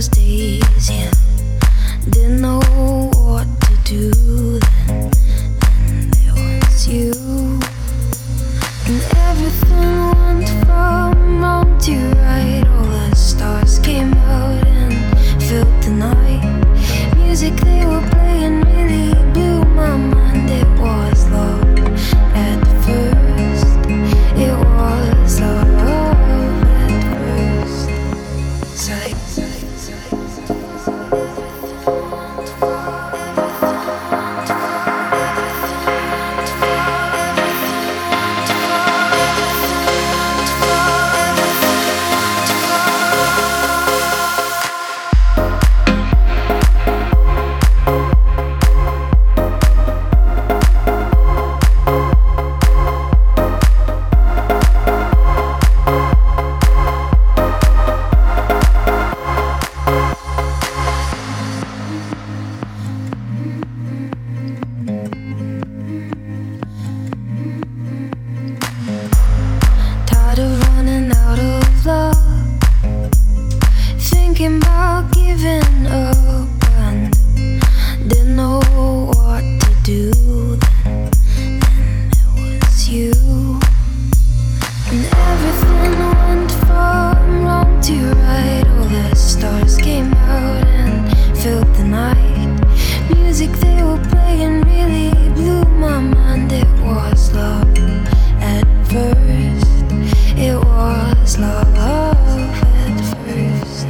those days, yeah. Didn't know what to do then, and it was you. And everything went from wrong to right. All the stars came out and filled the night. Music they were playing really blew my mind. It was love at first. It was love at first sight. Thinking about giving up and didn't know what to do then, and it was you. And everything went from wrong to right. All the stars came out and filled the night. Music they were playing really blew my mind. It was love at first. It was love at first.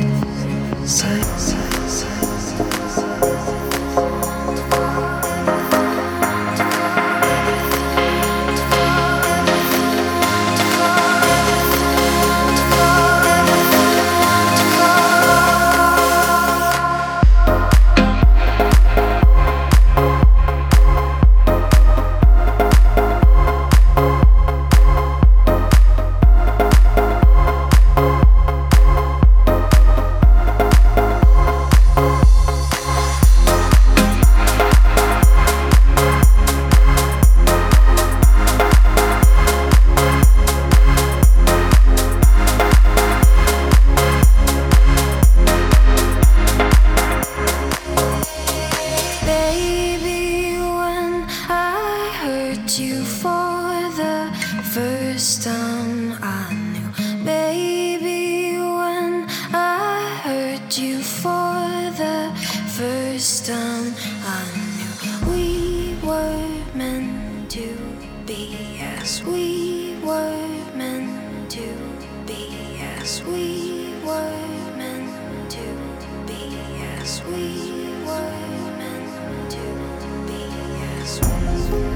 You for the first time I knew, baby, when I heard you for the first time I knew we were meant to be as we were meant to be as we were meant to be as we were meant to be as we were.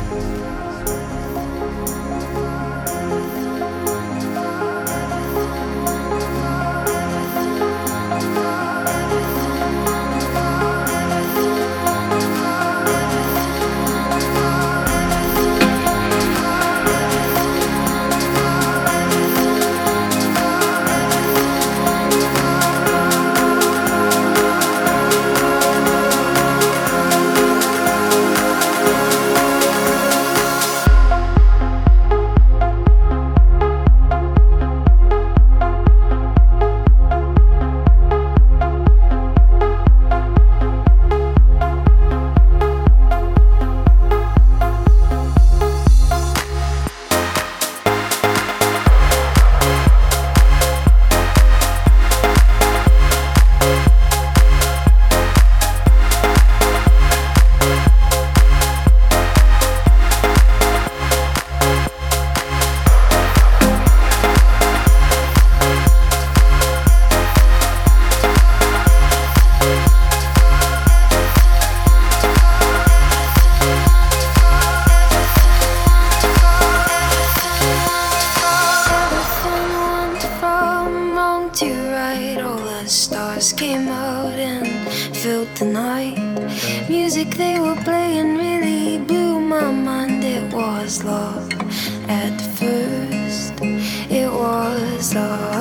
Came out and filled the night. Music they were playing really blew my mind. It was love at first. It was love.